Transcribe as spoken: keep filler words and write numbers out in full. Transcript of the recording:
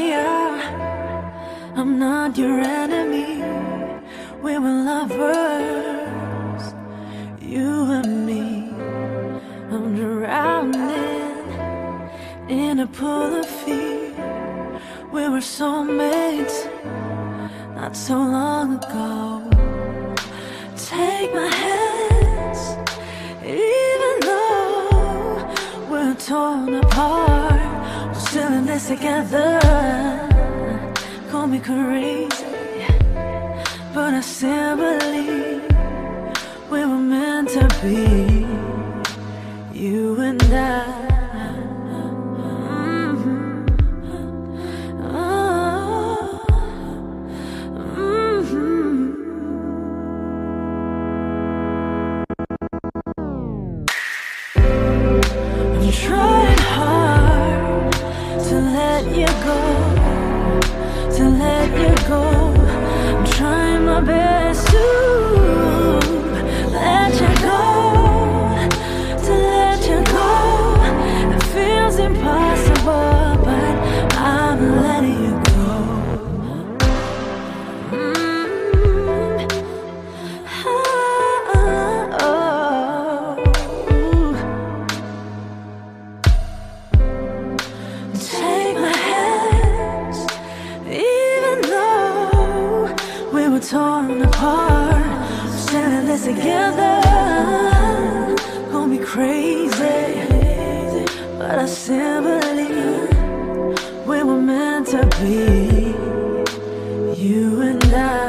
clear, I'm not your enemy. We were lovers, you and me. I'm drowning in a pool of fear. We were soulmates not so long ago. Take my hands, even though we're torn apart, we're still in this together. Call me crazy, but I still believe we were meant to be, you and I. Trying hard to let you go, to let you go. I'm trying my best to let you go, to let you go. It feels impossible, but I'm letting you go. Mm. Oh, oh, oh. Take my hands, even though we were torn apart, still in this together. Call me crazy, but I still believe we were meant to be, you and I.